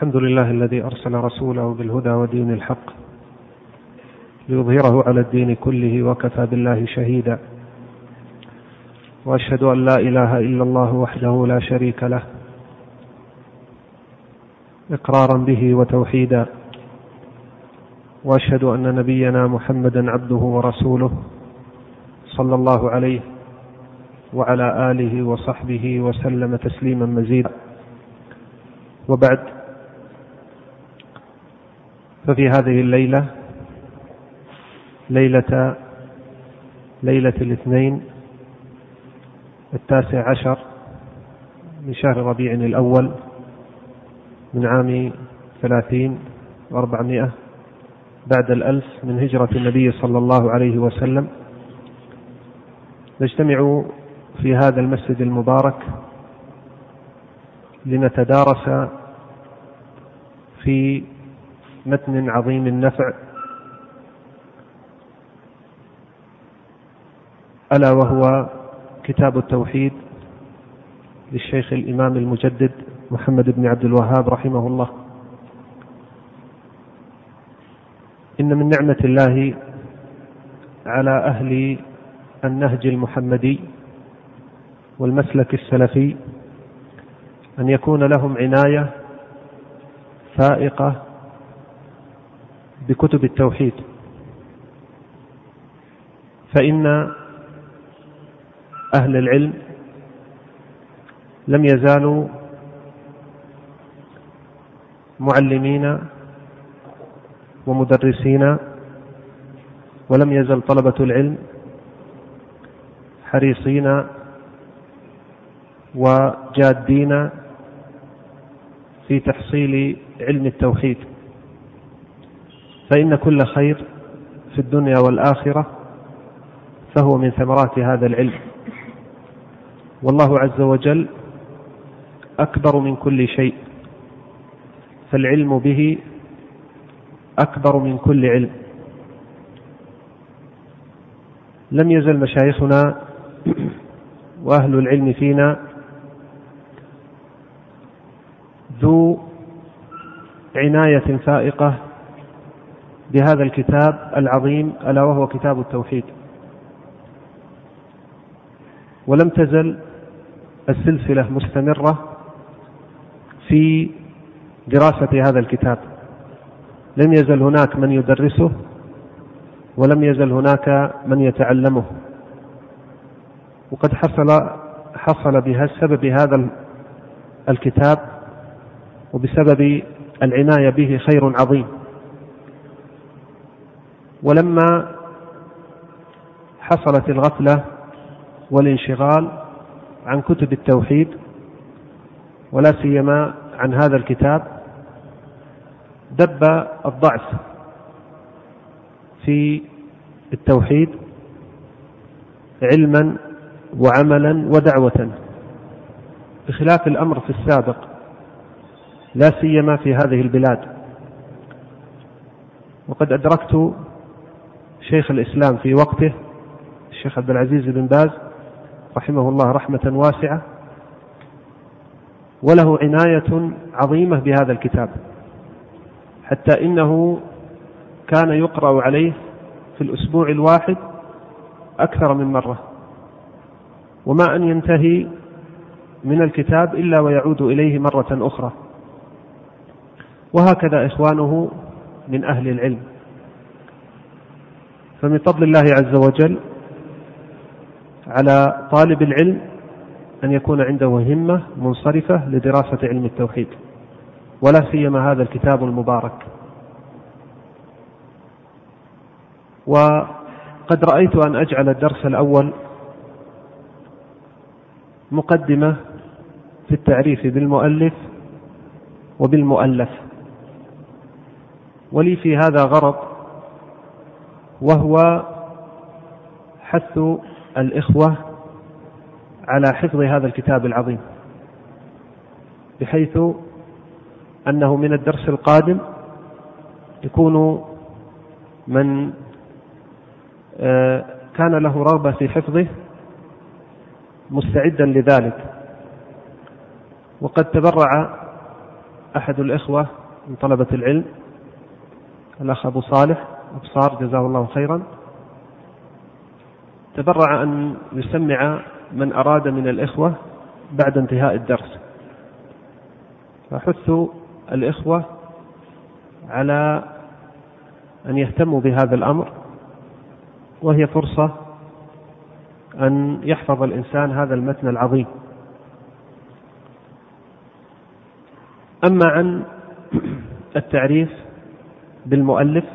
الحمد لله الذي أرسل رسوله بالهدى ودين الحق ليظهره على الدين كله وكفى بالله شهيدا، وأشهد أن لا إله إلا الله وحده لا شريك له إقرارا به وتوحيدا، وأشهد أن نبينا محمدا عبده ورسوله صلى الله عليه وعلى آله وصحبه وسلم تسليما مزيدا. وبعد، ففي هذه الليلة ليلة الاثنين 19 من شهر ربيع الأول من عام 30 و400 بعد 1000 من هجرة النبي صلى الله عليه وسلم، نجتمع في هذا المسجد المبارك لنتدارس في متن عظيم النفع، ألا وهو كتاب التوحيد للشيخ الإمام المجدد محمد بن عبد الوهاب رحمه الله. إن من نعمة الله على أهل النهج المحمدي والمسلك السلفي أن يكون لهم عناية فائقة بكتب التوحيد، فإن أهل العلم لم يزالوا معلمين ومدرسين، ولم يزل طلبة العلم حريصين وجادين في تحصيل علم التوحيد، فإن كل خير في الدنيا والآخرة فهو من ثمرات هذا العلم، والله عز وجل أكبر من كل شيء، فالعلم به أكبر من كل علم. لم يزل مشايخنا وأهل العلم فينا ذو عناية فائقة بهذا الكتاب العظيم، ألا وهو كتاب التوحيد، ولم تزل السلسلة مستمرة في دراسة هذا الكتاب، لم يزل هناك من يدرسه ولم يزل هناك من يتعلمه، وقد حصل بسبب هذا الكتاب وبسبب العناية به خير عظيم. ولما حصلت الغفلة والانشغال عن كتب التوحيد ولا سيما عن هذا الكتاب، دب الضعف في التوحيد علما وعملا ودعوة، بخلاف الأمر في السابق، لا سيما في هذه البلاد. وقد أدركت شيخ الإسلام في وقته الشيخ عبد العزيز بن باز رحمه الله رحمة واسعة، وله عناية عظيمة بهذا الكتاب، حتى إنه كان يقرأ عليه في الأسبوع الواحد أكثر من مرة، وما أن ينتهي من الكتاب إلا ويعود إليه مرة أخرى. وهكذا إخوانه من أهل العلم. فمن فضل الله عز وجل على طالب العلم أن يكون عنده همة منصرفة لدراسة علم التوحيد، ولا سيما هذا الكتاب المبارك. وقد رأيت أن أجعل الدرس الأول مقدمة في التعريف بالمؤلف وبالمؤلف، ولي في هذا غرض، وهو حث الإخوة على حفظ هذا الكتاب العظيم، بحيث أنه من الدرس القادم يكون من كان له رغبة في حفظه مستعدا لذلك. وقد تبرع أحد الإخوة من طلبة العلم الأخ أبو صالح أبصار جزاه الله خيرا تبرع أن يسمع من أراد من الإخوة بعد انتهاء الدرس، فحث الإخوة على أن يهتموا بهذا الأمر، وهي فرصة أن يحفظ الإنسان هذا المتن العظيم. أما عن التعريف بالمؤلف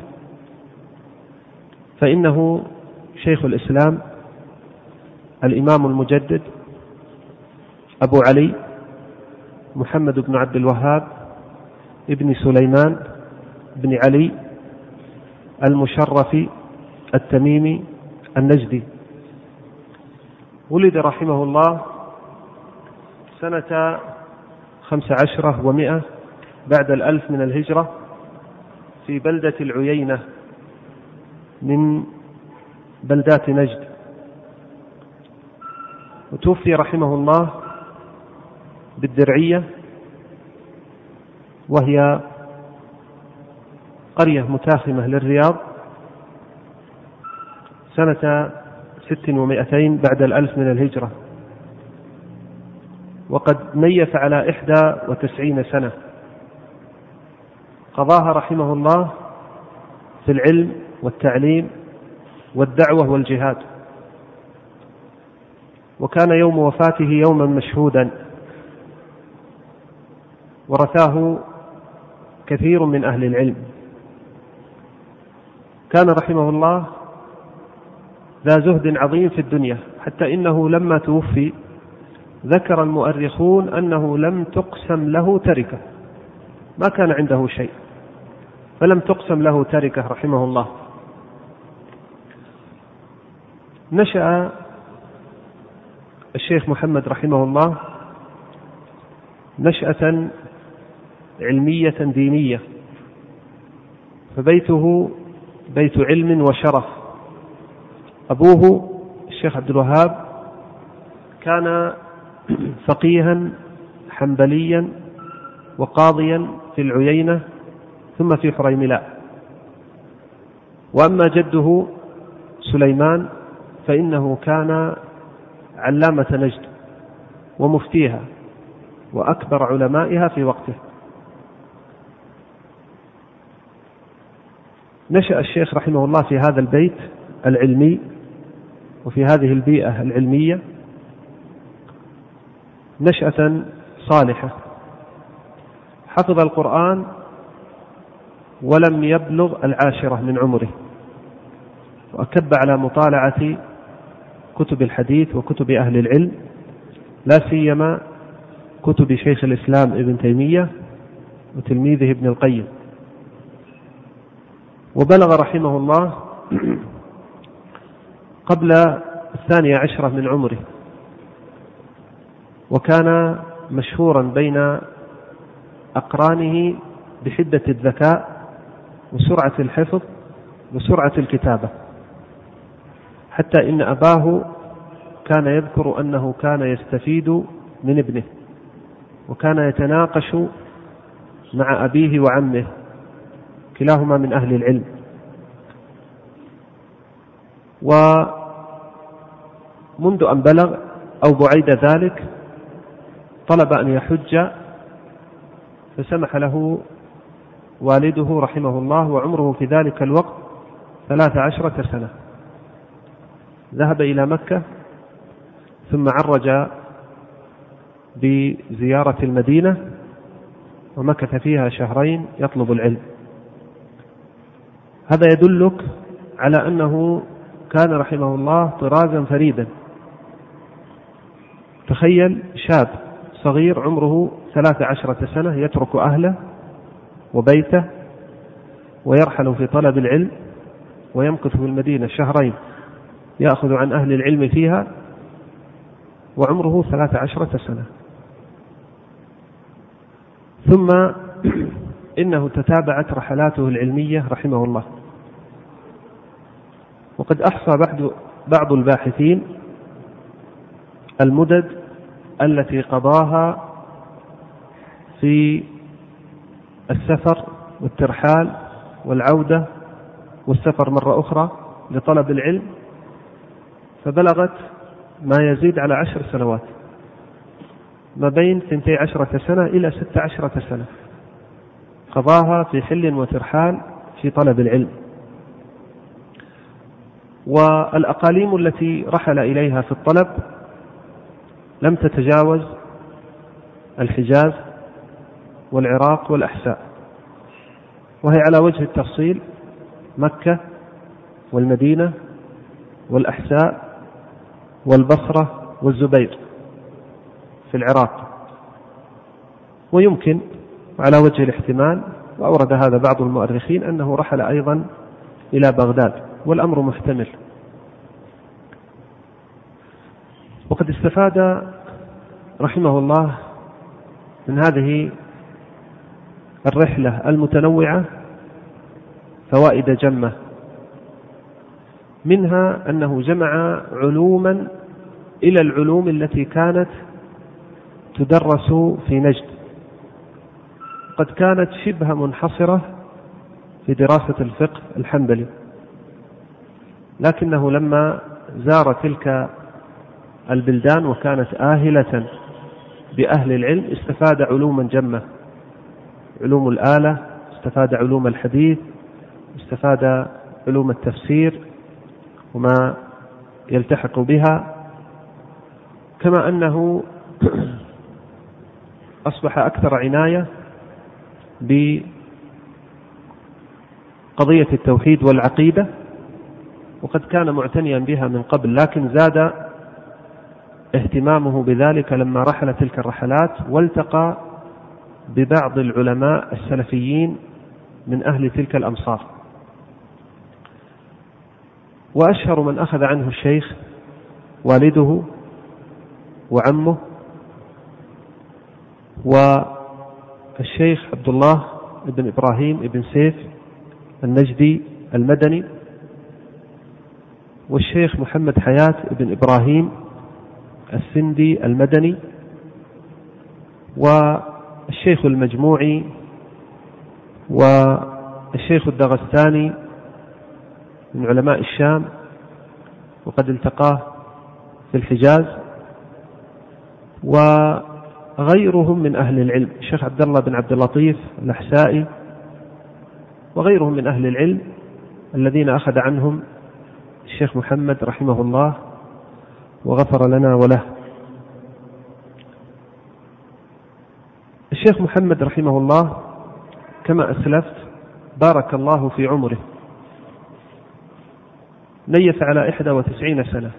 فإنه شيخ الإسلام الإمام المجدد أبو علي محمد بن عبد الوهاب ابن سليمان بن علي المشرفي التميمي النجدي، ولد رحمه الله سنة 15 و100 بعد 1000 من الهجرة في بلدة العيينة من بلدات نجد، وتوفي رحمه الله بالدرعية، وهي قرية متاخمة للرياض، سنة 600 بعد 1000 من الهجرة، وقد ميت على 91 سنة قضاها رحمه الله في العلم والتعليم والدعوة والجهاد، وكان يوم وفاته يوما مشهودا ورثاه كثير من أهل العلم. كان رحمه الله ذا زهد عظيم في الدنيا، حتى إنه لما توفي ذكر المؤرخون أنه لم تقسم له تركة، ما كان عنده شيء فلم تقسم له تركة رحمه الله. نشأ الشيخ محمد رحمه الله نشأة علمية دينية، فبيته بيت علم وشرف. أبوه الشيخ عبد الوهاب كان فقيها حنبليا وقاضيا في العيينة ثم في حريملاء، وأما جده سليمان فإنه كان علامة نجد ومفتيها وأكبر علمائها في وقته. نشأ الشيخ رحمه الله في هذا البيت العلمي وفي هذه البيئة العلمية نشأة صالحة، حفظ القرآن ولم يبلغ 10 من عمره، وأكب على مطالعة كتب الحديث وكتب أهل العلم، لا سيما كتب شيخ الإسلام ابن تيمية وتلميذه ابن القيم. وبلغ رحمه الله قبل 12 من عمره، وكان مشهورا بين أقرانه بحدة الذكاء وسرعة الحفظ وسرعة الكتابة، حتى إن أباه كان يذكر أنه كان يستفيد من ابنه، وكان يتناقش مع أبيه وعمه كلاهما من أهل العلم. ومنذ أن بلغ أو بعيد ذلك طلب أن يحج، فسمح له والده رحمه الله وعمره في ذلك الوقت 13 سنة. ذهب إلى مكة ثم عرج بزيارة المدينة ومكث فيها 2 شهر يطلب العلم. هذا يدلك على أنه كان رحمه الله طرازا فريدا. تخيل شاب صغير عمره 13 سنة يترك أهله وبيته ويرحل في طلب العلم ويمكث في المدينة 2 شهر يأخذ عن أهل العلم فيها وعمره 13 سنة. ثم إنه تتابعت رحلاته العلمية رحمه الله، وقد أحصى بعض الباحثين المدد التي قضاها في السفر والترحال والعودة والسفر مرة أخرى لطلب العلم، فبلغت ما يزيد على 10 سنوات، ما بين 12 سنة إلى 16 سنة قضاها في حل وترحال في طلب العلم. والأقاليم التي رحل إليها في الطلب لم تتجاوز الحجاز والعراق والأحساء، وهي على وجه التفصيل مكة والمدينة والأحساء والبصرة والزبير في العراق. ويمكن على وجه الاحتمال، وأورد هذا بعض المؤرخين، أنه رحل أيضا إلى بغداد، والأمر محتمل. وقد استفاد رحمه الله من هذه الرحلة المتنوعة فوائد جمة، منها أنه جمع علوما إلى العلوم التي كانت تدرس في نجد، قد كانت شبه منحصرة في دراسة الفقه الحنبلي، لكنه لما زار تلك البلدان وكانت آهلة بأهل العلم استفاد علوما جمة، علوم الآلة، استفاد علوم الحديث، استفاد علوم التفسير وما يلتحق بها، كما أنه أصبح أكثر عناية بقضية التوحيد والعقيدة، وقد كان معتنيا بها من قبل، لكن زاد اهتمامه بذلك لما رحل تلك الرحلات والتقى ببعض العلماء السلفيين من أهل تلك الأمصار. وأشهر من أخذ عنه الشيخ والده وعمه، والشيخ عبد الله بن إبراهيم بن سيف النجدي المدني، والشيخ محمد حياة بن إبراهيم السندي المدني، والشيخ المجموعي، والشيخ الدغستاني من علماء الشام، وقد التقاه في الحجاز، وغيرهم من أهل العلم، الشيخ عبد الله بن عبد اللطيف الأحسائي، وغيرهم من أهل العلم الذين أخذ عنهم الشيخ محمد رحمه الله وغفر لنا وله. الشيخ محمد رحمه الله كما أسلفت بارك الله في عمره، نيف على 91 سنة،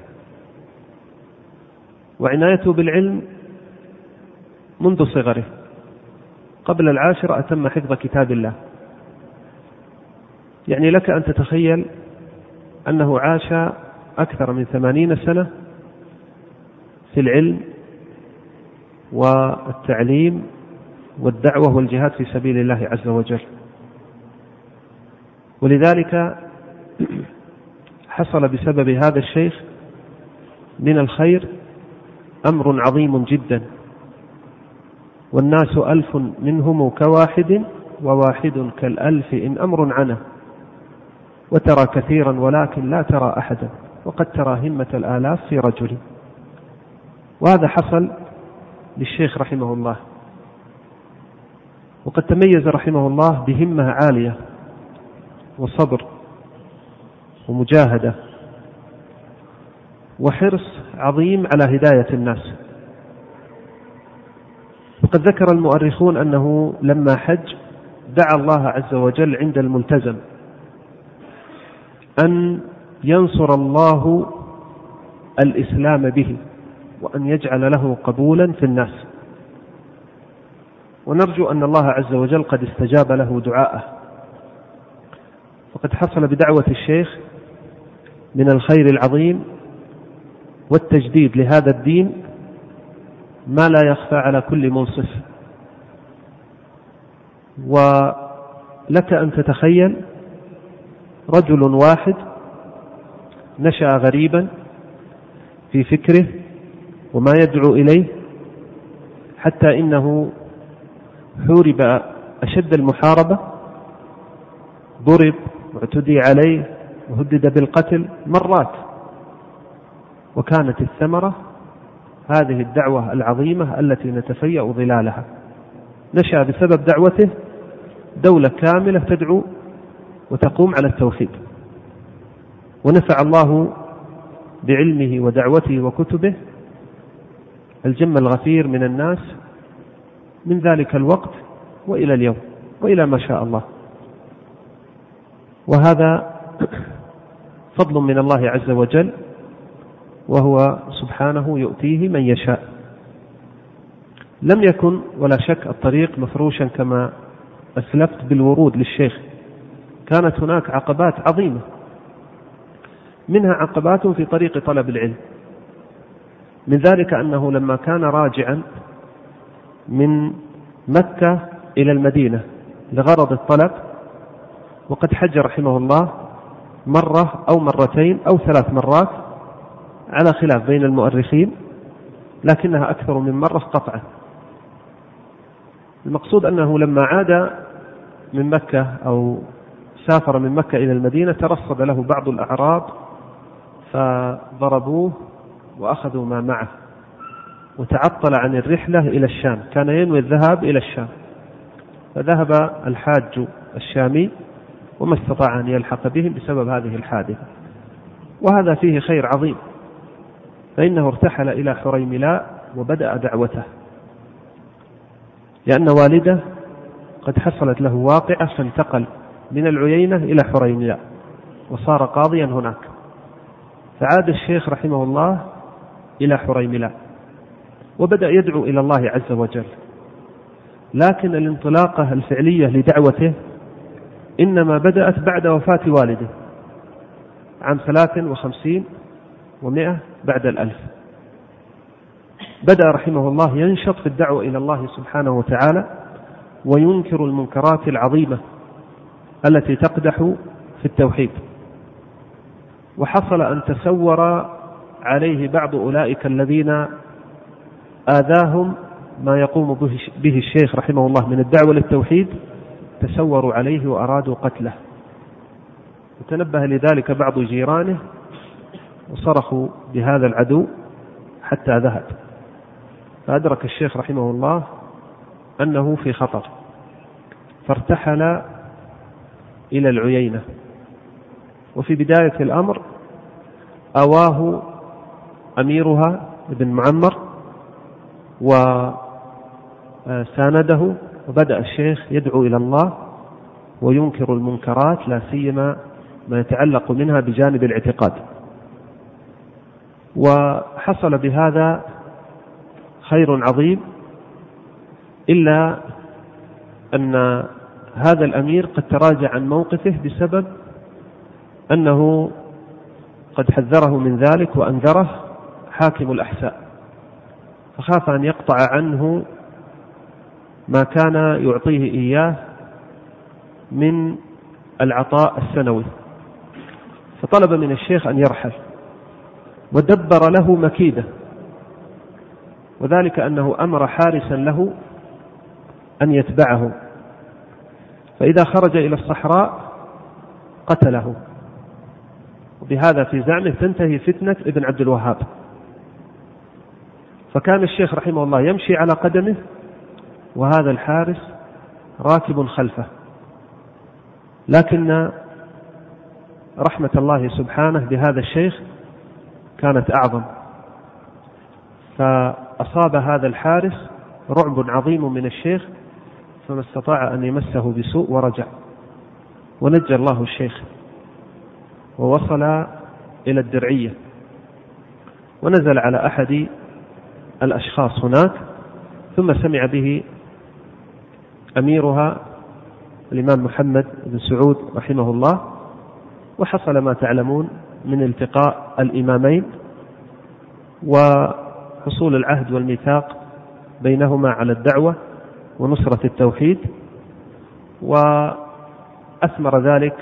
وعنايته بالعلم منذ صغره، قبل 10 أتم حفظ كتاب الله. يعني لك أن تتخيل أنه عاش أكثر من 80 سنة في العلم والتعليم والدعوة والجهاد في سبيل الله عز وجل. ولذلك حصل بسبب هذا الشيخ من الخير أمر عظيم جدا، والناس 1000 منهم كواحد، وواحد كالألف إن أمر عنه، وترى كثيرا ولكن لا ترى أحدا، وقد ترى همة الآلاف في رجل. وهذا حصل للشيخ رحمه الله، وقد تميز رحمه الله بهمة عالية وصبر ومجاهدة وحرص عظيم على هداية الناس. وقد ذكر المؤرخون أنه لما حج دعا الله عز وجل عند الملتزم أن ينصر الله الإسلام به، وأن يجعل له قبولا في الناس، ونرجو أن الله عز وجل قد استجاب له دعاءه. وقد حصل بدعوة الشيخ من الخير العظيم والتجديد لهذا الدين ما لا يخفى على كل منصف. ولك أن تتخيل رجل واحد نشأ غريبا في فكره وما يدعو إليه، حتى إنه حورب أشد المحاربة ضرب واعتدي عليه وهدد بالقتل مرات، وكانت الثمرة هذه الدعوة العظيمة التي نتفيأ ظلالها. نشأ بسبب دعوته دولة كاملة تدعو وتقوم على التوحيد، ونفع الله بعلمه ودعوته وكتبه الجم الغفير من الناس من ذلك الوقت وإلى اليوم وإلى ما شاء الله. وهذا فضل من الله عز وجل، وهو سبحانه يؤتيه من يشاء. لم يكن ولا شك الطريق مفروشا كما أسلفت بالورود للشيخ، كانت هناك عقبات عظيمة، منها عقبات في طريق طلب العلم. من ذلك أنه لما كان راجعا من مكة إلى المدينة لغرض الطلب، وقد حج رحمه الله مرة أو مرتين أو 3 مرات على خلاف بين المؤرخين، لكنها أكثر من مرة قطعا. المقصود أنه لما عاد من مكة أو سافر من مكة إلى المدينة ترصد له بعض الأعراب فضربوه وأخذوا ما معه، وتعطل عن الرحلة إلى الشام، كان ينوي الذهاب إلى الشام، فذهب الحاج الشامي وما استطاع أن يلحق بهم بسبب هذه الحادثة. وهذا فيه خير عظيم، فإنه ارتحل إلى حريملاء وبدأ دعوته، لأن والده قد حصلت له واقعة فانتقل من العيينة إلى حريملاء وصار قاضيا هناك، فعاد الشيخ رحمه الله إلى حريملاء وبدأ يدعو إلى الله عز وجل. لكن الانطلاقة الفعلية لدعوته إنما بدأت بعد وفاة والده عام 53 و100 بعد 1000. بدأ رحمه الله ينشط في الدعوة إلى الله سبحانه وتعالى، وينكر المنكرات العظيمة التي تقدح في التوحيد. وحصل أن تسور عليه بعض أولئك الذين آذاهم ما يقوم به الشيخ رحمه الله من الدعوة للتوحيد، تسوروا عليه وأرادوا قتله، وتنبه لذلك بعض جيرانه وصرخوا بهذا العدو حتى ذهب. فأدرك الشيخ رحمه الله أنه في خطر، فارتحل إلى العيينة. وفي بداية الأمر أواه أميرها ابن معمر وسانده، وبدأ الشيخ يدعو إلى الله وينكر المنكرات، لا سيما ما يتعلق منها بجانب الاعتقاد. وحصل بهذا خير عظيم، إلا أن هذا الأمير قد تراجع عن موقفه بسبب أنه قد حذره من ذلك وأنذره حاكم الأحساء، فخاف أن يقطع عنه ما كان يعطيه إياه من العطاء السنوي، فطلب من الشيخ أن يرحل، ودبر له مكيدة، وذلك أنه أمر حارسا له أن يتبعه، فإذا خرج إلى الصحراء قتله، وبهذا في زعمه تنتهي فتنة ابن عبد الوهاب. فكان الشيخ رحمه الله يمشي على قدمه وهذا الحارس راكب خلفه، لكن رحمة الله سبحانه بهذا الشيخ كانت أعظم، فأصاب هذا الحارس رعب عظيم من الشيخ، فما استطاع أن يمسه بسوء ورجع، ونجى الله الشيخ ووصل إلى الدرعية، ونزل على أحد الأشخاص هناك، ثم سمع به أميرها الإمام محمد بن سعود رحمه الله، وحصل ما تعلمون من التقاء الإمامين وحصول العهد والميثاق بينهما على الدعوة ونصرة التوحيد، وأثمر ذلك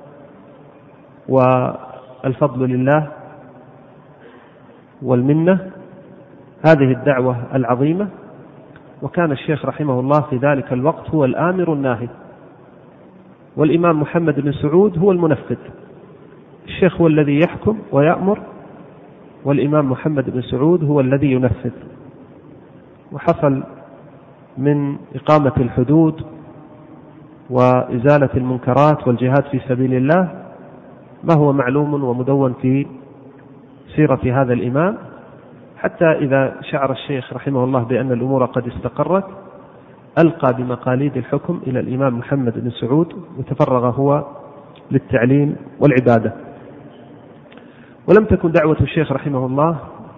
والفضل لله والمنة هذه الدعوة العظيمة. وكان الشيخ رحمه الله في ذلك الوقت هو الآمر الناهي، والإمام محمد بن سعود هو المنفذ. الشيخ هو الذي يحكم ويأمر، والإمام محمد بن سعود هو الذي ينفذ. وحصل من إقامة الحدود وإزالة المنكرات والجهاد في سبيل الله ما هو معلوم ومدون في سيرة هذا الإمام، حتى إذا شعر الشيخ رحمه الله بأن الأمور قد استقرت ألقى بمقاليد الحكم إلى الإمام محمد بن سعود، وتفرغ هو للتعليم والعبادة. ولم تكن دعوة الشيخ رحمه الله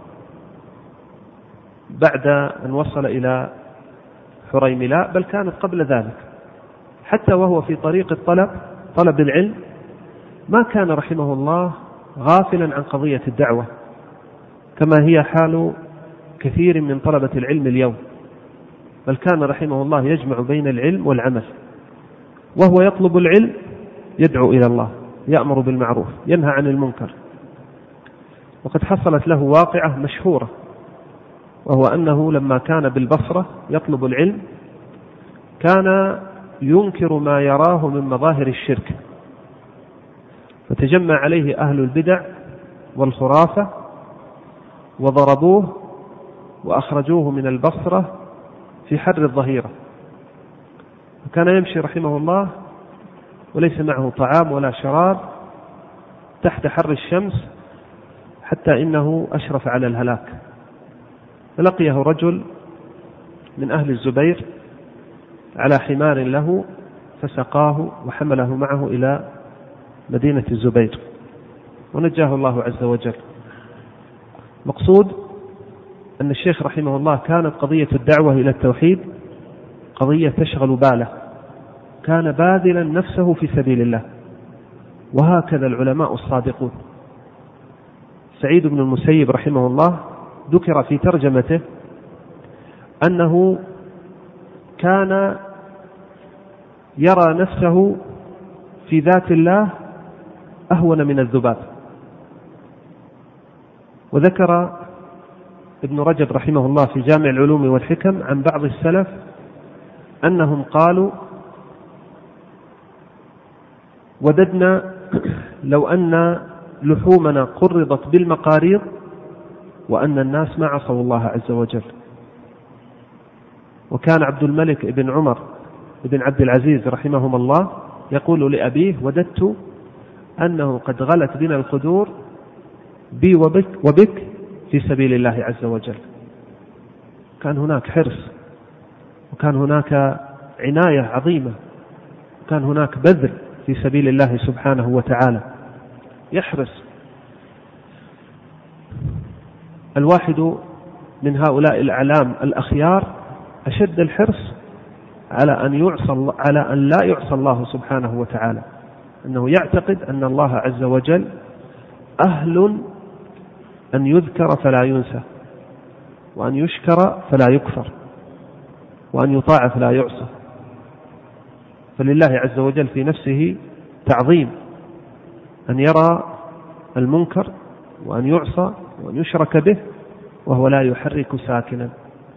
بعد أن وصل إلى حريملاء، بل كانت قبل ذلك. حتى وهو في طريق طلب العلم ما كان رحمه الله غافلا عن قضية الدعوة، كما هي حال كثير من طلبة العلم اليوم، بل كان رحمه الله يجمع بين العلم والعمل، وهو يطلب العلم يدعو إلى الله، يأمر بالمعروف ينهى عن المنكر. وقد حصلت له واقعة مشهورة، وهو أنه لما كان بالبصرة يطلب العلم كان ينكر ما يراه من مظاهر الشرك، فتجمع عليه أهل البدع والخرافة وضربوه وأخرجوه من البصرة في حر الظهيرة. وكان يمشي رحمه الله وليس معه طعام ولا شراب تحت حر الشمس، حتى إنه أشرف على الهلاك. فلقيه رجل من أهل الزبير على حمار له، فسقاه وحمله معه إلى مدينة الزبير، ونجاه الله عز وجل. مقصود أن الشيخ رحمه الله كانت قضية الدعوة إلى التوحيد قضية تشغل باله، كان باذلا نفسه في سبيل الله. وهكذا العلماء الصادقون. سعيد بن المسيب رحمه الله ذكر في ترجمته أنه كان يرى نفسه في ذات الله أهون من الذباب. وذكر ابن رجب رحمه الله في جامع العلوم والحكم عن بعض السلف أنهم قالوا: وددنا لو أن لحومنا قرضت بالمقاريض وأن الناس ما عصوا الله عز وجل. وكان عبد الملك بن عمر بن عبد العزيز رحمهم الله يقول لأبيه: وددت أنه قد غلت بنا القدور بي وبك في سبيل الله عز وجل. كان هناك حرص، وكان هناك عناية عظيمة، وكان هناك بذل في سبيل الله سبحانه وتعالى. يحرص الواحد من هؤلاء الأعلام الأخيار أشد الحرص على أن لا يعصى الله سبحانه وتعالى، أنه يعتقد أن الله عز وجل أهل أن يذكر فلا ينسى، وأن يشكر فلا يكفر، وأن يطاع فلا يعصى. فلله عز وجل في نفسه تعظيم أن يرى المنكر وأن يعصى وأن يشرك به وهو لا يحرك ساكنا.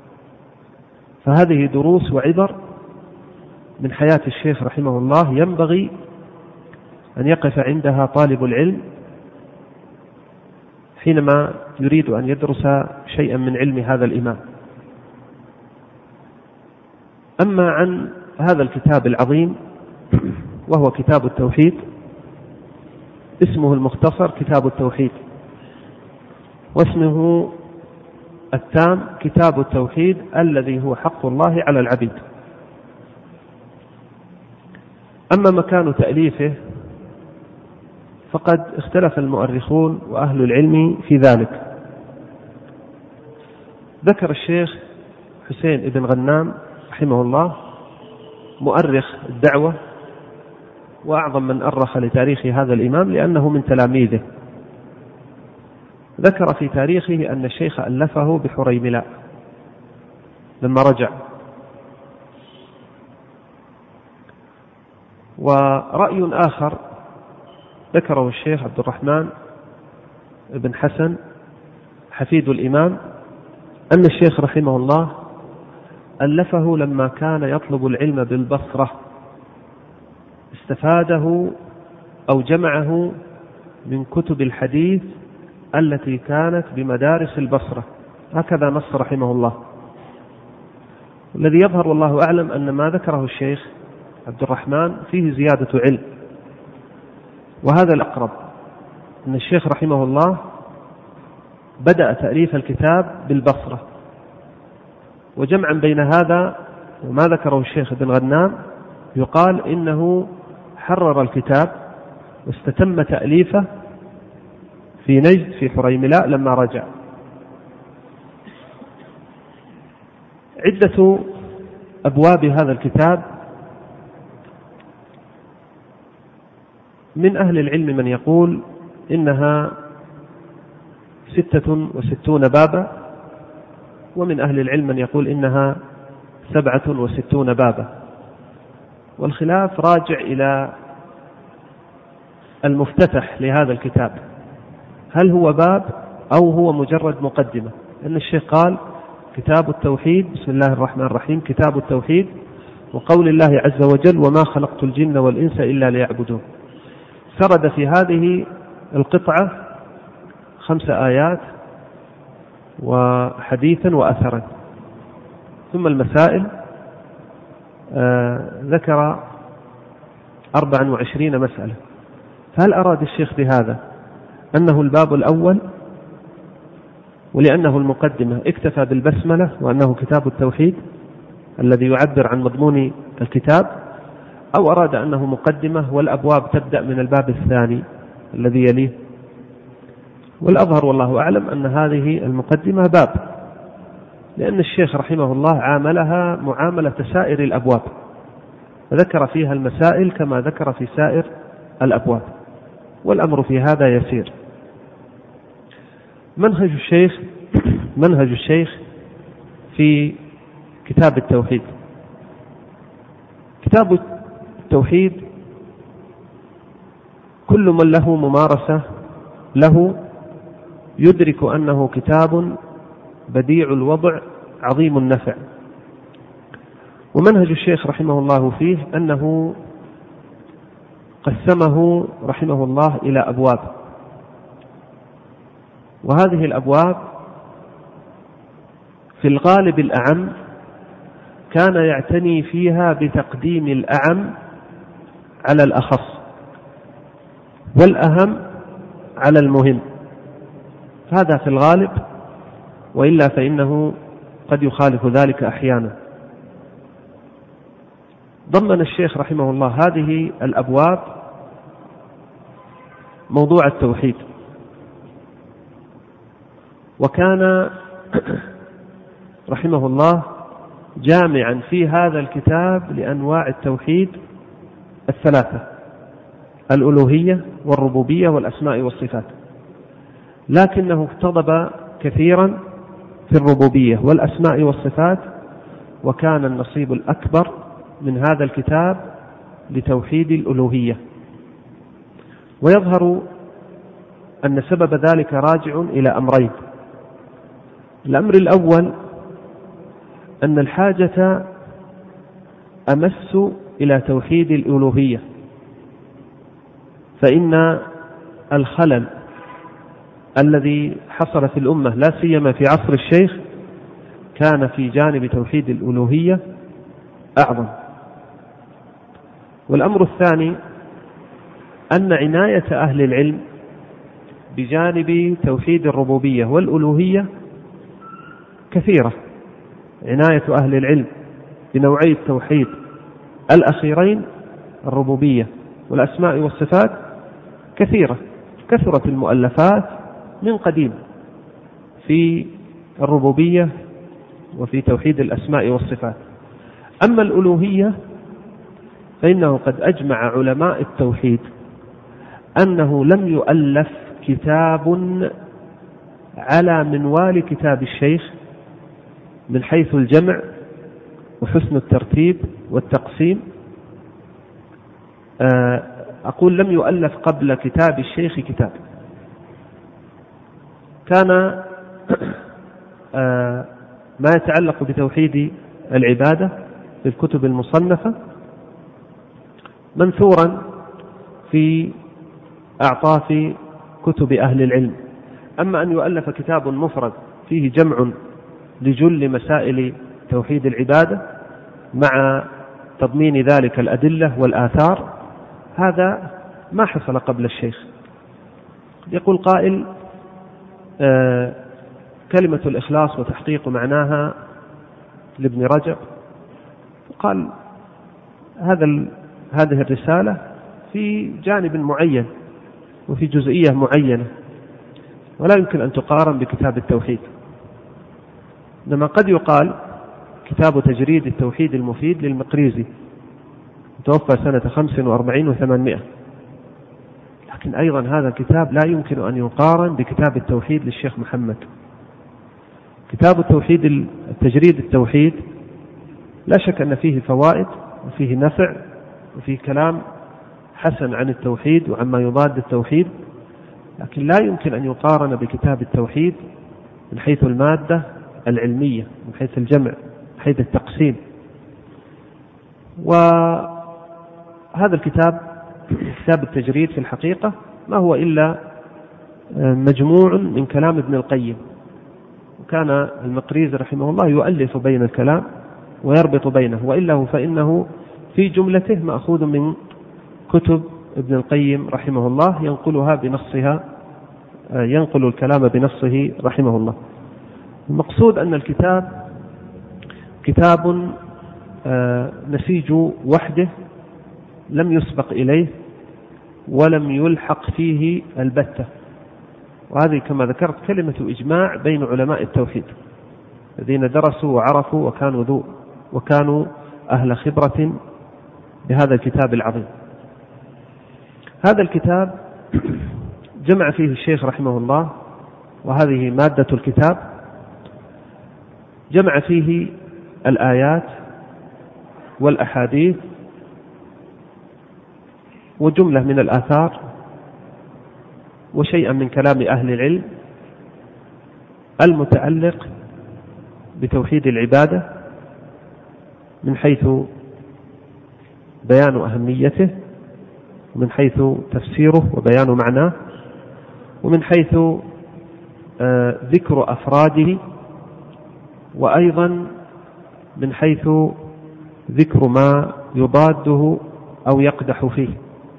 فهذه دروس وعبر من حياة الشيخ رحمه الله ينبغي أن يقف عندها طالب العلم حينما يريد أن يدرس شيئا من علم هذا الإمام. أما عن هذا الكتاب العظيم وهو كتاب التوحيد، اسمه المختصر كتاب التوحيد، واسمه التام كتاب التوحيد الذي هو حق الله على العبيد. أما مكان تأليفه فقد اختلف المؤرخون وأهل العلم في ذلك. ذكر الشيخ حسين بن غنام رحمه الله مؤرخ الدعوة وأعظم من أرخ لتاريخ هذا الإمام لأنه من تلاميذه، ذكر في تاريخه أن الشيخ ألفه بحريملاء لما رجع. ورأي آخر ذكره الشيخ عبد الرحمن بن حسن حفيد الإمام أن الشيخ رحمه الله ألفه لما كان يطلب العلم بالبصرة، استفاده أو جمعه من كتب الحديث التي كانت بمدارس البصرة، هكذا نص رحمه الله. الذي يظهر والله أعلم أن ما ذكره الشيخ عبد الرحمن فيه زيادة علم، وهذا الأقرب، أن الشيخ رحمه الله بدأ تأليف الكتاب بالبصرة، وجمعا بين هذا وما ذكره الشيخ ابن غنام يقال إنه حرر الكتاب واستتم تأليفه في نجد في حريملاء لما رجع. عدة أبواب هذا الكتاب، من أهل العلم من يقول إنها 66 بابا، ومن أهل العلم من يقول إنها 67 بابا، والخلاف راجع إلى المفتتح لهذا الكتاب، هل هو باب أو هو مجرد مقدمة. لأن الشيخ قال كتاب التوحيد، بسم الله الرحمن الرحيم، كتاب التوحيد، وقول الله عز وجل وما خلقت الجن والإنس إلا ليعبدون. سرد في هذه القطعة 5 آيات وحديثا وأثرا، ثم المسائل ذكر 24 مسألة. فهل أراد الشيخ بهذا أنه الباب الأول ولأنه المقدمة اكتفى بالبسملة وأنه كتاب التوحيد الذي يعبر عن مضمون الكتاب، أو أراد أنه مقدمة والأبواب تبدأ من الباب الثاني الذي يليه؟ والأظهر والله أعلم أن هذه المقدمة باب، لأن الشيخ رحمه الله عاملها معاملة سائر الأبواب، وذكر فيها المسائل كما ذكر في سائر الأبواب، والأمر في هذا يسير. منهج الشيخ في كتاب التوحيد. كتاب التوحيد كل من له ممارسة له يدرك أنه كتاب بديع الوضع عظيم النفع. ومنهج الشيخ رحمه الله فيه أنه قسمه رحمه الله إلى أبواب، وهذه الأبواب في الغالب الأعم كان يعتني فيها بتقديم الأعم على الأخص والأهم على المهم، هذا في الغالب، وإلا فإنه قد يخالف ذلك أحيانا. ضمن الشيخ رحمه الله هذه الأبواب موضوع التوحيد، وكان رحمه الله جامعا في هذا الكتاب لأنواع التوحيد الثلاثة: الألوهية والربوبية والأسماء والصفات، لكنه اقتضب كثيرا في الربوبية والأسماء والصفات، وكان النصيب الأكبر من هذا الكتاب لتوحيد الألوهية. ويظهر أن سبب ذلك راجع إلى أمرين: الأمر الأول أن الحاجة أمس إلى توحيد الألوهية، فإن الخلل الذي حصل في الأمة لا سيما في عصر الشيخ كان في جانب توحيد الألوهية أعظم. والأمر الثاني أن عناية أهل العلم بجانب توحيد الربوبية والألوهية كثيرة، عناية أهل العلم بنوعي التوحيد الأخيرين الربوبية والأسماء والصفات كثيرة، كثرت المؤلفات من قديم في الربوبية وفي توحيد الأسماء والصفات. أما الألوهية فإنه قد أجمع علماء التوحيد أنه لم يؤلف كتاب على منوال كتاب الشيخ من حيث الجمع وحسن الترتيب والتقسيم. أقول لم يؤلف قبل كتاب الشيخ كتاب. كان ما يتعلق بتوحيد العبادة في الكتب المصنفة منثورا في أعطاف كتب أهل العلم. أما أن يؤلف كتاب مفرد فيه جمع لجل مسائل توحيد العبادة مع تضمين ذلك الأدلة والآثار، هذا ما حصل قبل الشيخ. يقول قائل كلمة الإخلاص وتحقيق معناها لابن رجب، قال هذه الرسالة في جانب معين وفي جزئية معينة، ولا يمكن أن تقارن بكتاب التوحيد. إنما قد يقال كتاب تجريد التوحيد المفيد للمقريزي، توفى سنة 45 و800، لكن أيضا هذا الكتاب لا يمكن أن يقارن بكتاب التوحيد للشيخ محمد. كتاب التوحيد تجريد التوحيد لا شك أن فيه فوائد وفيه نفع وفيه كلام حسن عن التوحيد وعما يضاد التوحيد، لكن لا يمكن أن يقارن بكتاب التوحيد من حيث المادة العلمية، من حيث الجمع، من حيث التقسيم. وهذا الكتاب كتاب التجريد في الحقيقة ما هو إلا مجموع من كلام ابن القيم، وكان المقريزي رحمه الله يؤلف بين الكلام ويربط بينه، وإلا فإنه في جملته مأخوذ من كتب ابن القيم رحمه الله ينقلها بنصها، ينقل الكلام بنصه رحمه الله. المقصود أن الكتاب كتاب نسيج وحده لم يسبق إليه ولم يلحق فيه البتة، وهذه كما ذكرت كلمة إجماع بين علماء التوحيد الذين درسوا وعرفوا وكانوا أهل خبرة بهذا الكتاب العظيم. هذا الكتاب جمع فيه الشيخ رحمه الله، وهذه مادة الكتاب، جمع فيه الآيات والأحاديث وجملة من الآثار وشيئا من كلام أهل العلم المتعلق بتوحيد العبادة من حيث بيان أهميته، ومن حيث تفسيره وبيان معناه، ومن حيث ذكر أفراده، وأيضا من حيث ذكر ما يضاده أو يقدح فيه.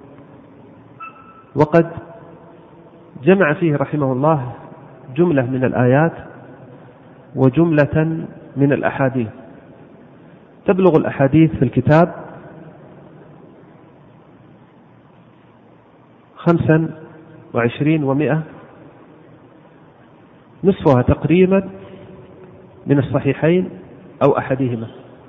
وقد جمع فيه رحمه الله جملة من الآيات وجملة من الأحاديث، تبلغ الأحاديث في الكتاب 25 و100، نصفها تقريبا من الصحيحين أو أحدهما.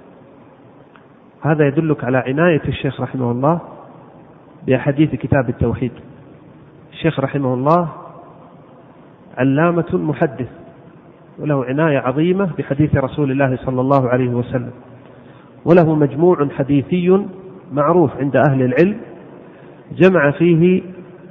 هذا يدلك على عناية الشيخ رحمه الله بأحاديث كتاب التوحيد. الشيخ رحمه الله علامة محدث، وله عناية عظيمة بحديث رسول الله صلى الله عليه وسلم، وله مجموع حديثي معروف عند أهل العلم جمع فيه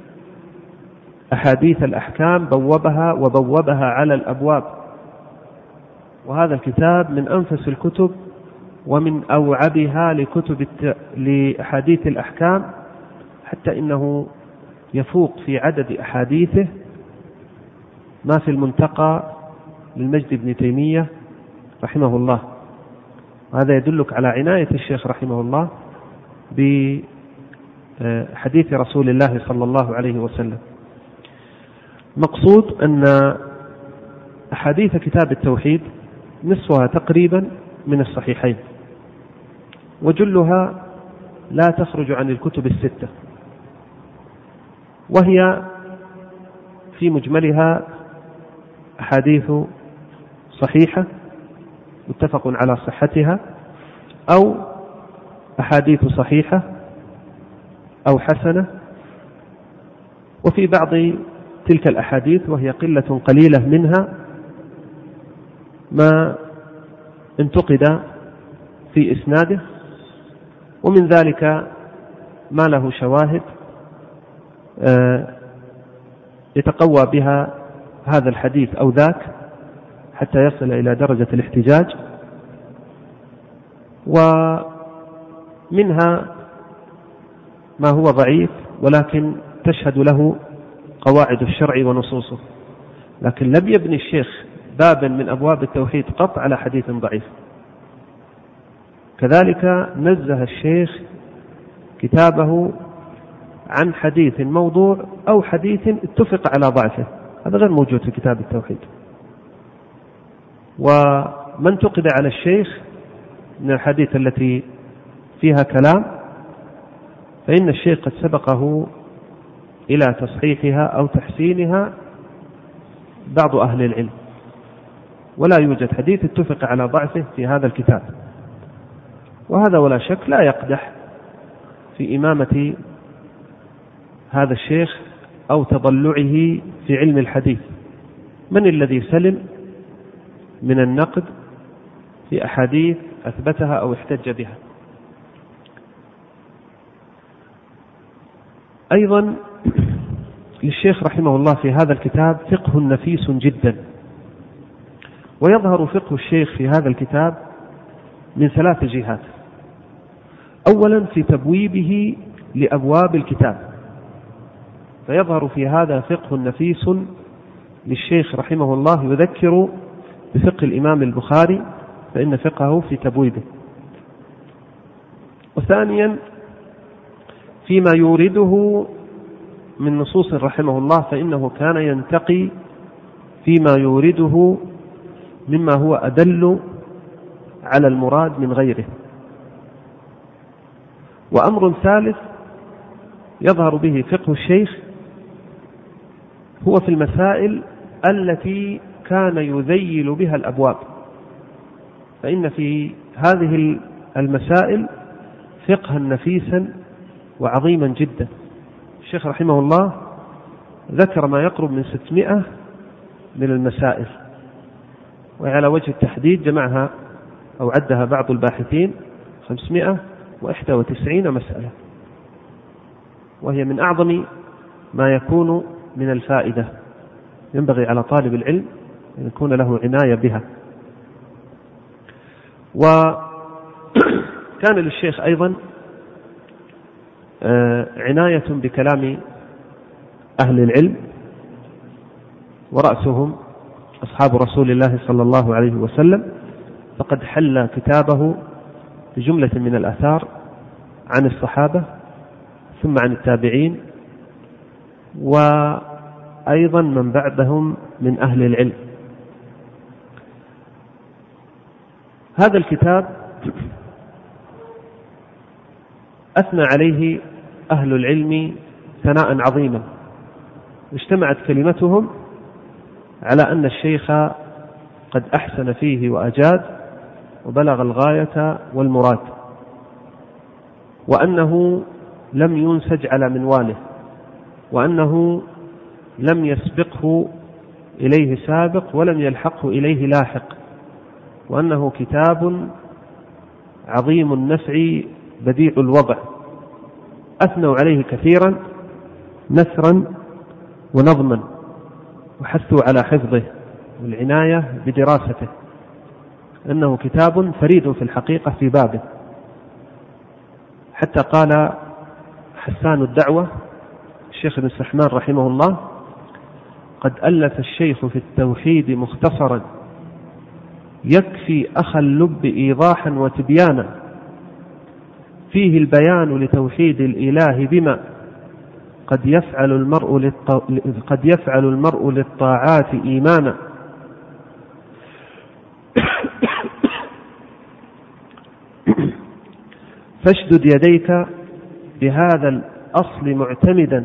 أحاديث الأحكام، وبوبها على الأبواب. وهذا الكتاب من أنفس الكتب ومن أوعبها لأحاديث الأحكام، حتى إنه يفوق في عدد أحاديثه ما في المنتقى للمجد بن تيمية رحمه الله. وهذا يدلك على عناية الشيخ رحمه الله بحديث رسول الله صلى الله عليه وسلم. مقصود أن أحاديث كتاب التوحيد نصفها تقريبا من الصحيحين، وجلها لا تخرج عن الكتب الستة، وهي في مجملها أحاديث صحيحة متفق على صحتها، أو أحاديث صحيحة أو حسنة. وفي بعض تلك الأحاديث، وهي قلة قليلة منها، ما انتقد في إسناده، ومن ذلك ما له شواهد يتقوى بها هذا الحديث أو ذاك حتى يصل إلى درجة الاحتجاج. ومنها ما هو ضعيف ولكن تشهد له قواعد الشرع ونصوصه، لكن لم يبني الشيخ بابا من أبواب التوحيد قط على حديث ضعيف. كذلك نزه الشيخ كتابه عن حديث موضوع أو حديث اتفق على ضعفه، هذا غير موجود في كتاب التوحيد. ومن تقد على الشيخ من الحديث التي فيها كلام فإن الشيخ قد سبقه إلى تصحيحها أو تحسينها بعض أهل العلم، ولا يوجد حديث اتفق على ضعفه في هذا الكتاب، وهذا ولا شك لا يقدح في إمامة هذا الشيخ أو تضلعه في علم الحديث. من الذي سلم من النقد في أحاديث أثبتها أو احتج بها؟ أيضا للشيخ رحمه الله في هذا الكتاب فقه نفيس جدا، ويظهر فقه الشيخ في هذا الكتاب من 3 جهات. أولا في تبويبه لأبواب الكتاب، فيظهر في هذا فقه نفيس للشيخ رحمه الله يذكر بفقه الإمام البخاري، فإن فقهه في تبويبه. وثانيا فيما يورده من نصوص رحمه الله، فإنه كان ينتقي فيما يورده مما هو أدل على المراد من غيره. وأمر ثالث يظهر به فقه الشيخ هو في المسائل التي كان يذيل بها الأبواب، فإن في هذه المسائل فقها نفيسا وعظيما جدا. الشيخ رحمه الله ذكر ما يقرب من 600 من المسائل، وعلى وجه التحديد جمعها أو عدها بعض الباحثين 591 مسألة، وهي من أعظم ما يكون من الفائدة، ينبغي على طالب العلم أن يكون له عناية بها. وكان للشيخ أيضا عناية بكلام أهل العلم، ورأسهم أصحاب رسول الله صلى الله عليه وسلم، فقد حل كتابه بجملة من الآثار عن الصحابة ثم عن التابعين وأيضا من بعدهم من أهل العلم. هذا الكتاب أثنى عليه أهل العلم ثناء عظيما، اجتمعت كلمتهم على أن الشيخ قد أحسن فيه وأجاد وبلغ الغاية والمراد، وأنه لم ينسج على منواله، وأنه لم يسبقه إليه سابق ولم يلحقه إليه لاحق، وأنه كتاب عظيم النفع بديع الوضع. أثنوا عليه كثيرا نثرا ونظما، وحثوا على حفظه والعناية بدراسته، أنه كتاب فريد في الحقيقة في بابه. حتى قال حسان الدعوة الشيخ ابن سحمان رحمه الله: قد ألف الشيخ في التوحيد مختصرا يكفي أخ اللب إيضاحا وتبيانا، فيه البيان لتوحيد الإله بما قد يفعل المرء للطاعات إيمانا. فاشدد يديك بهذا الأصل معتمدا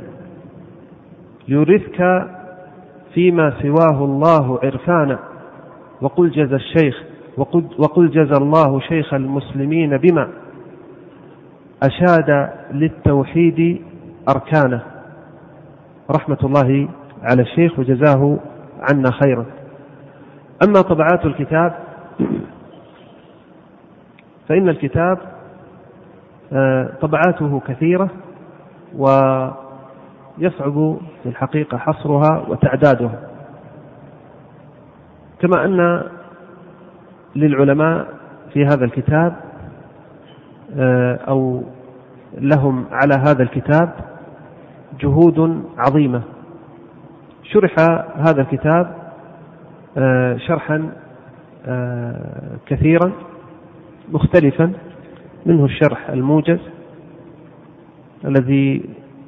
يورثك فيما سواه الله عرفانا، وقل جزى الله شيخ المسلمين بما أشاد للتوحيد أركانه. رحمة الله على الشيخ وجزاه عنا خيرا. أما طبعات الكتاب فإن الكتاب طبعاته كثيرة، ويصعب في الحقيقة حصرها وتعدادها، كما أن للعلماء في هذا الكتاب أو لهم على هذا الكتاب جهود عظيمة. شرح هذا الكتاب شرحا كثيرا مختلفا، منه الشرح الموجز الذي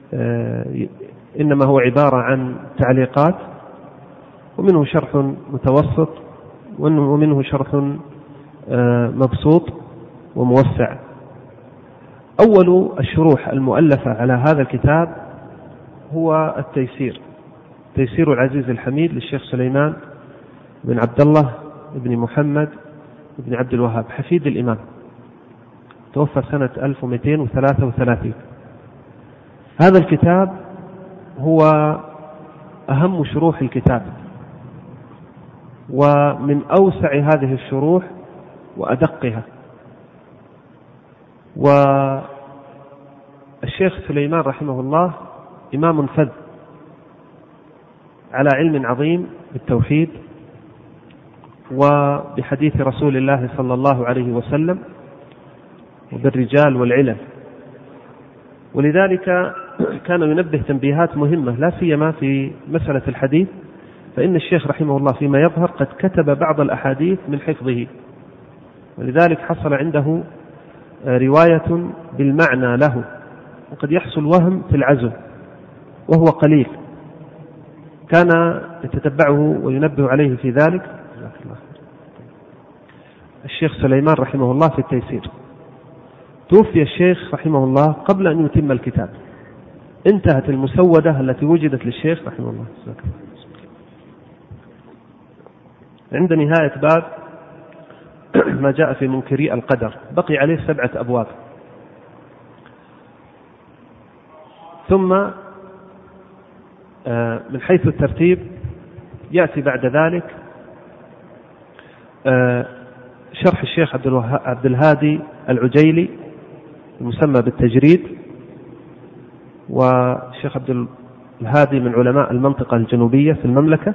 إنما هو عبارة عن تعليقات، ومنه شرح متوسط، ومنه شرح مبسوط وموسع. أول الشروح المؤلفة على هذا الكتاب هو تيسير العزيز الحميد للشيخ سليمان بن عبد الله بن محمد بن عبد الوهاب حفيد الإمام، توفى سنة 1233. هذا الكتاب هو أهم شروح الكتاب، ومن أوسع هذه الشروح وأدقها. والشيخ سليمان رحمه الله إمام فذ على علم عظيم بالتوحيد وبحديث رسول الله صلى الله عليه وسلم وبالرجال والعلل، ولذلك كان ينبه تنبيهات مهمة لا سيما في مسألة الحديث، فإن الشيخ رحمه الله فيما يظهر قد كتب بعض الأحاديث من حفظه، ولذلك حصل عنده رواية بالمعنى له، وقد يحصل وهم في العزو وهو قليل، كان يتتبعه وينبه عليه في ذلك الشيخ سليمان رحمه الله في التيسير. توفي الشيخ رحمه الله قبل أن يتم الكتاب، انتهت المسودة التي وجدت للشيخ رحمه الله. عند نهاية باب ما جاء في منكري القدر بقي عليه 7 أبواب، ثم من حيث الترتيب يأتي بعد ذلك شرح الشيخ عبد الهادي العجيلي المسمى بالتجريد، والشيخ عبد الهادي من علماء المنطقة الجنوبية في المملكة،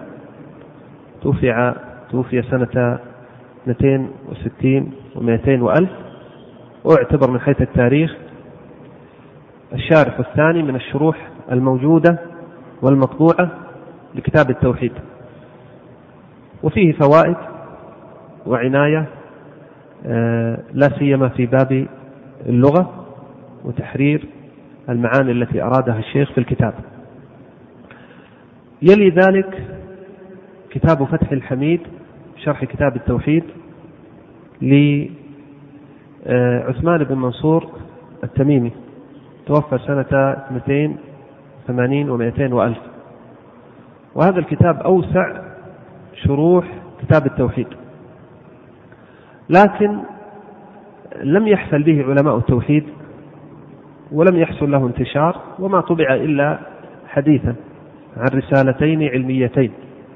توفي سنة 260 و200 وألف، واعتبر من حيث التاريخ الشارح الثاني من الشروح الموجودة والمطبوعة لكتاب التوحيد، وفيه فوائد وعناية لا سيما في باب اللغة وتحرير المعاني التي أرادها الشيخ في الكتاب. يلي ذلك كتاب فتح الحميد شرح كتاب التوحيد لعثمان بن منصور التميمي، توفى سنة 280 و200 وألف، وهذا الكتاب أوسع شروح كتاب التوحيد، لكن لم يحصل به علماء التوحيد ولم يحصل له انتشار، وما طبع إلا حديثا عن رسالتين علميتين.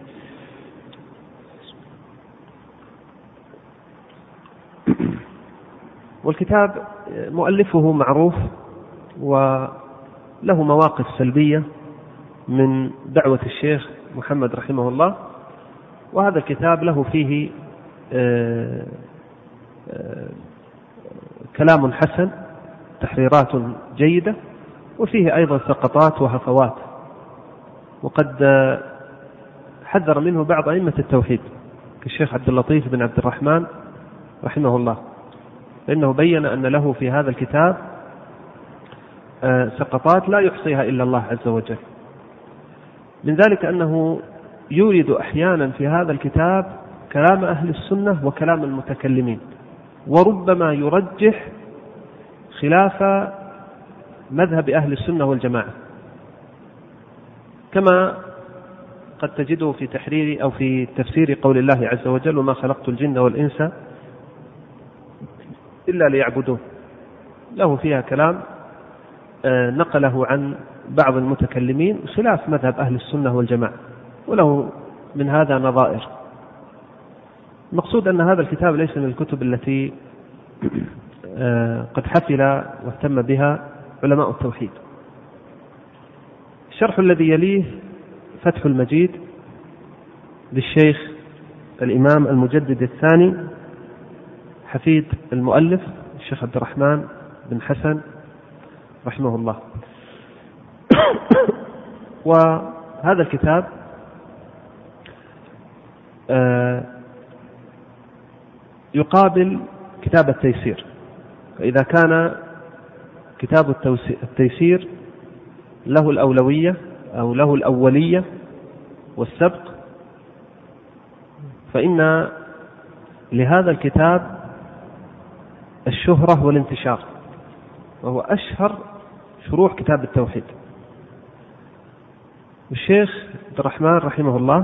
والكتاب مؤلفه معروف وله مواقف سلبية من دعوة الشيخ محمد رحمه الله، وهذا الكتاب له فيه كلام حسن، تحريرات جيدة، وفيه أيضا سقطات وهفوات، وقد حذر منه بعض أئمة التوحيد كالشيخ عبد اللطيف بن عبد الرحمن رحمه الله، فإنه بين أن له في هذا الكتاب سقطات لا يحصيها إلا الله عز وجل. من ذلك أنه يورد أحيانا في هذا الكتاب كلام أهل السنة وكلام المتكلمين، وربما يرجح خلاف مذهب أهل السنة والجماعة، كما قد تجده في تحرير أو في تفسير قول الله عز وجل: وما خلقت الجن والإنس إلا ليعبدون، له فيها كلام نقله عن بعض المتكلمين خلاف مذهب أهل السنة والجماعة، وله من هذا نظائر. المقصود أن هذا الكتاب ليس من الكتب التي قد حفل واهتم بها علماء التوحيد. الشرح الذي يليه فتح المجيد للشيخ الإمام المجدد الثاني حفيد المؤلف الشيخ عبد الرحمن بن حسن رحمه الله. وهذا الكتاب يقابل كتاب التيسير. فإذا كان كتاب التيسير له الأولوية أو له الأولية والسبق، فإن لهذا الكتاب الشهرة والانتشار، وهو أشهر شروح كتاب التوحيد. الشيخ عبد الرحمن رحمه الله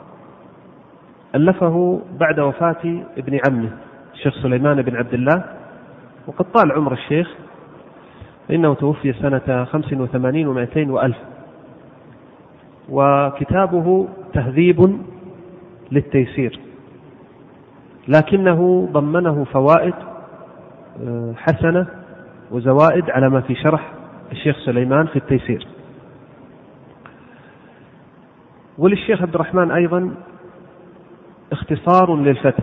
ألفه بعد وفاة ابن عمه الشيخ سليمان بن عبد الله، وقد طال عمر الشيخ، فإنه توفي سنة 85 و200 وألف. وكتابه تهذيب للتيسير، لكنه ضمنه فوائد حسنة وزوائد على ما في شرح الشيخ سليمان في التيسير. وللشيخ عبد الرحمن أيضا اختصار للفتح،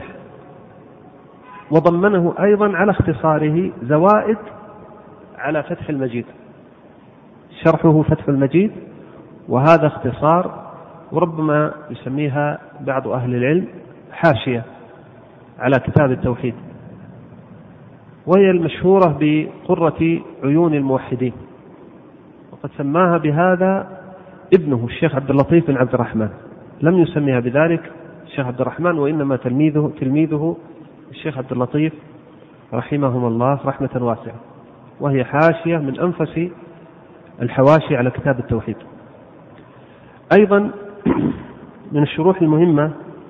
وضمنه أيضا على اختصاره زوائد على فتح المجيد، شرحه فتح المجيد، وهذا اختصار، وربما يسميها بعض أهل العلم حاشية على كتاب التوحيد، وهي المشهورة بقرة عيون الموحدين، وقد سماها بهذا ابنه الشيخ عبد اللطيف بن عبد الرحمن، لم يسميها بذلك الشيخ عبد الرحمن، وإنما تلميذه الشيخ عبد اللطيف رحمهم الله رحمة واسعة، وهي حاشية من أنفس الحواشي على كتاب التوحيد. أيضا من الشروح المهمة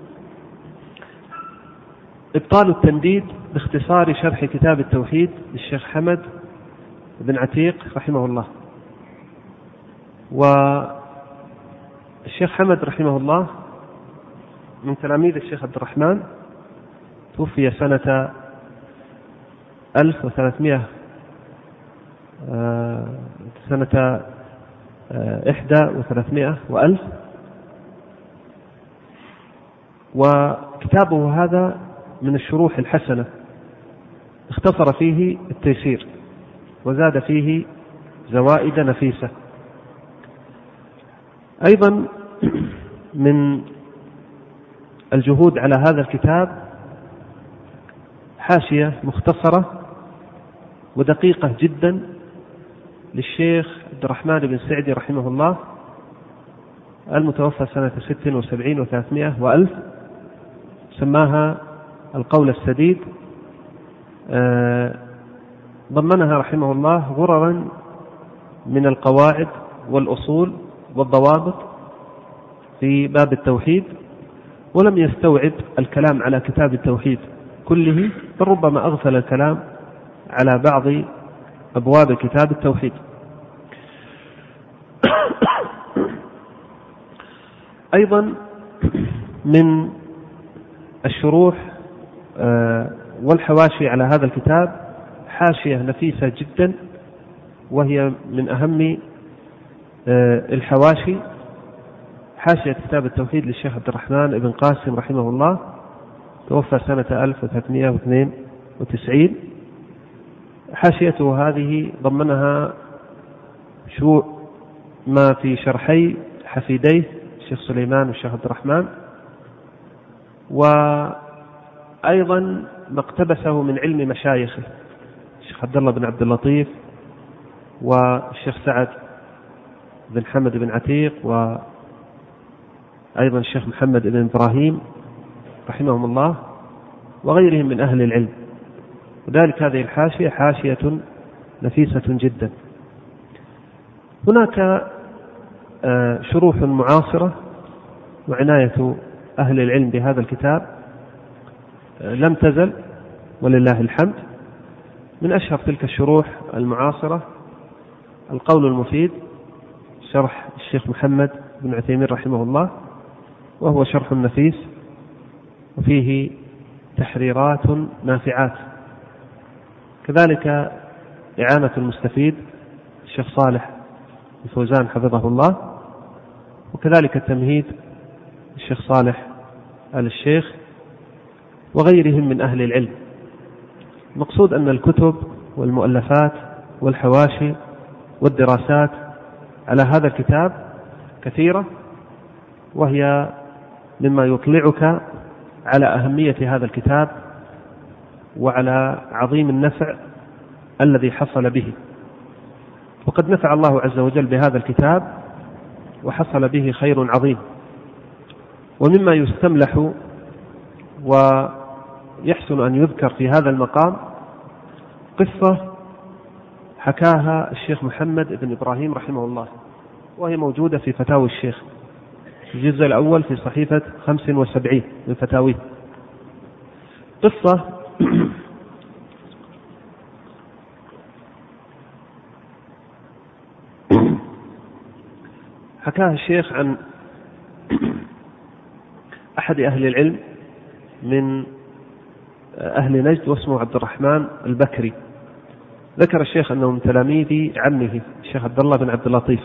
إبطال التنديد باختصار شرح كتاب التوحيد للشيخ حمد بن عتيق رحمه الله. والشيخ حمد رحمه الله من تلاميذ الشيخ عبد الرحمن، توفي سنة 1300 سنة 1300 وألف. وكتابه هذا من الشروح الحسنة، اختصر فيه التيسير وزاد فيه زوائد نفيسة. أيضا من الجهود على هذا الكتاب حاشية مختصرة ودقيقة جدا للشيخ عبد الرحمن بن سعدي رحمه الله، المتوفى سنة 76 و300 وألف، سماها القول السديد. ضمنها رحمه الله غررا من القواعد والأصول والضوابط في باب التوحيد، ولم يستوعب الكلام على كتاب التوحيد كله، بل ربما أغفل الكلام على بعض أبواب كتاب التوحيد. أيضا من الشروح والحواشي على هذا الكتاب حاشية نفيسة جدا، وهي من أهم الحواشي، حاشية كتاب التوحيد للشيخ عبد الرحمن بن قاسم رحمه الله، توفى سنة 1392. حاشيته هذه ضمنها ما في شرحي حفيديه الشيخ سليمان والشيخ عبد الرحمن، وأيضا ما اقتبسه من علم مشايخه الشيخ عبد الله بن عبد اللطيف والشيخ سعد بن حمد بن عتيق، وأيضا الشيخ محمد بن إبراهيم رحمهم الله، وغيرهم من أهل العلم. وذلك هذه الحاشية حاشية نفيسة جدا. هناك شروح معاصرة وعناية أهل العلم بهذا الكتاب لم تزل ولله الحمد. من أشهر تلك الشروح المعاصرة القول المفيد، شرح الشيخ محمد بن عثيمين رحمه الله، وهو شرح نفيس وفيه تحريرات نافعات. كذلك إعانة المستفيد الشيخ صالح الفوزان حفظه الله، وكذلك التمهيد الشيخ صالح آل الشيخ وغيرهم من أهل العلم. المقصود أن الكتب والمؤلفات والحواشي والدراسات على هذا الكتاب كثيرة، وهي مما يطلعك على أهمية هذا الكتاب وعلى عظيم النفع الذي حصل به. وقد نفع الله عز وجل بهذا الكتاب وحصل به خير عظيم. ومما يستملح ويحسن أن يذكر في هذا المقام قصة حكاها الشيخ محمد بن إبراهيم رحمه الله، وهي موجودة في فتاوي الشيخ في الجزء الأول في صحيفة 75 من فتاويه. قصة حكاها الشيخ عن أحد أهل العلم من أهل نجد واسمه عبد الرحمن البكري. ذكر الشيخ أنه من تلاميذ عمه الشيخ عبد الله بن عبد اللطيف،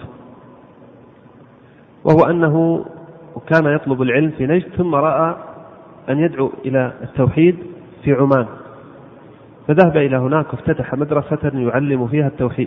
وهو أنه كان يطلب العلم في نجد ثم رأى أن يدعو إلى التوحيد في عمان، فذهب إلى هناك وافتتح مدرسة يعلم فيها التوحيد.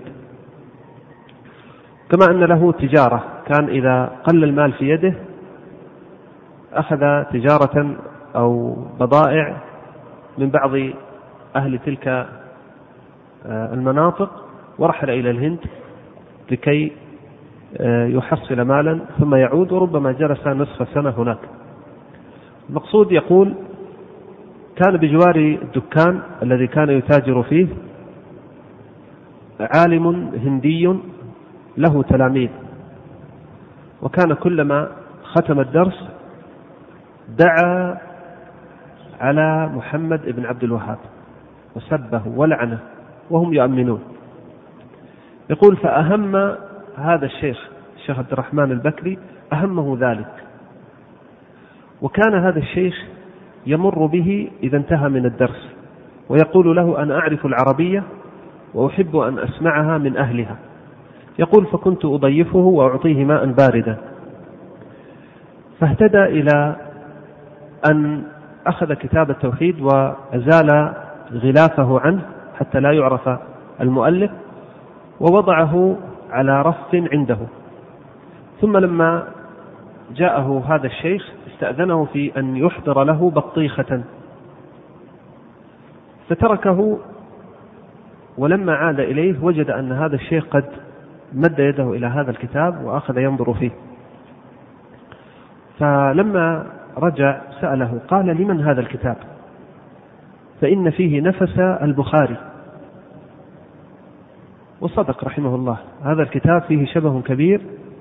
كما أن له تجارة، كان إذا قل المال في يده أخذ تجارة أو بضائع من بعض أهل تلك المناطق ورحل إلى الهند لكي يحصل مالا ثم يعود، وربما جلس نصف سنة هناك. المقصود يقول كان بجوار الدكان الذي كان يتاجر فيه عالم هندي له تلاميذ، وكان كلما ختم الدرس دعا على محمد بن عبد الوهاب وسبه ولعنه وهم يؤمنون. يقول فأهم هذا الشيخ عبد الرحمن البكري أهمه ذلك، وكان هذا الشيخ يمر به إذا انتهى من الدرس ويقول له أنا أعرف العربية وأحب أن أسمعها من أهلها. يقول فكنت أضيفه وأعطيه ماء باردا، فاهتدى إلى أن أخذ كتاب التوحيد وأزال غلافه عنه حتى لا يعرف المؤلف ووضعه على رف عنده. ثم لما جاءه هذا الشيخ استأذنه في أن يحضر له بطيخة، فتركه، ولما عاد إليه وجد أن هذا الشيخ قد مد يده إلى هذا الكتاب وأخذ ينظر فيه. فلما رجع سأله قال لمن هذا الكتاب؟ فإن فيه نفس البخاري. وصدق رحمه الله، هذا الكتاب فيه شبه كبير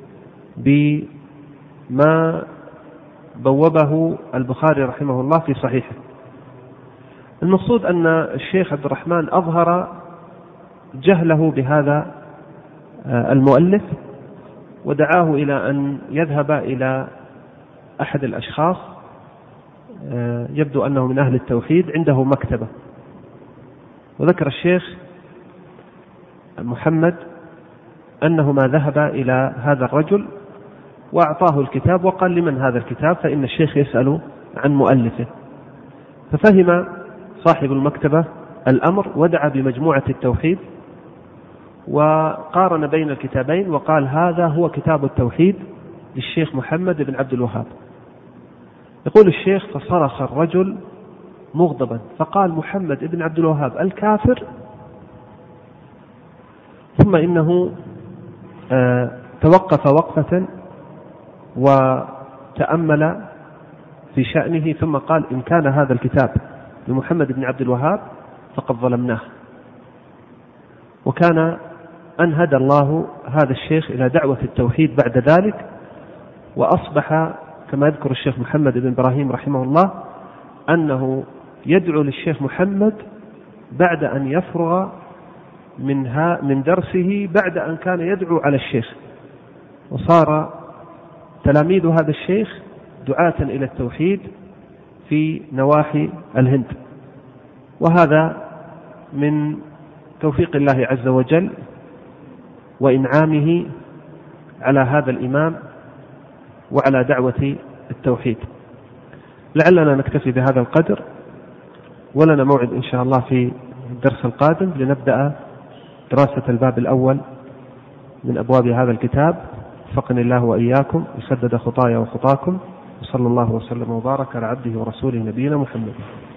بما بوبه البخاري رحمه الله في صحيحه. المقصود أن الشيخ عبد الرحمن أظهر جهله بهذا المؤلف ودعاه إلى أن يذهب إلى أحد الأشخاص يبدو أنه من أهل التوحيد عنده مكتبة. وذكر الشيخ محمد أنه ما ذهب إلى هذا الرجل وأعطاه الكتاب وقال لمن هذا الكتاب؟ فإن الشيخ يسأل عن مؤلفه. ففهم صاحب المكتبة الأمر ودعا بمجموعة التوحيد وقارن بين الكتابين وقال هذا هو كتاب التوحيد للشيخ محمد بن عبد الوهاب. يقول الشيخ فصرخ الرجل مغضبا فقال محمد بن عبد الوهاب الكافر. ثم إنه توقف وقفة وتأمل في شأنه ثم قال إن كان هذا الكتاب لمحمد بن عبد الوهاب فقد ظلمناه. وكان أن هدى الله هذا الشيخ إلى دعوة التوحيد بعد ذلك، وأصبح كما يذكر الشيخ محمد بن إبراهيم رحمه الله أنه يدعو للشيخ محمد بعد أن يفرغ من درسه بعد أن كان يدعو على الشيخ. وصار تلاميذ هذا الشيخ دعاة إلى التوحيد في نواحي الهند. وهذا من توفيق الله عز وجل وإنعامه على هذا الإمام وعلى دعوة التوحيد. لعلنا نكتفي بهذا القدر، ولنا موعد إن شاء الله في الدرس القادم لنبدأ دراسة الباب الأول من أبواب هذا الكتاب. وفقني الله وإياكم وسدد خطايا وخطاكم، وصلى الله وسلم وبارك على عبده ورسوله نبينا محمد.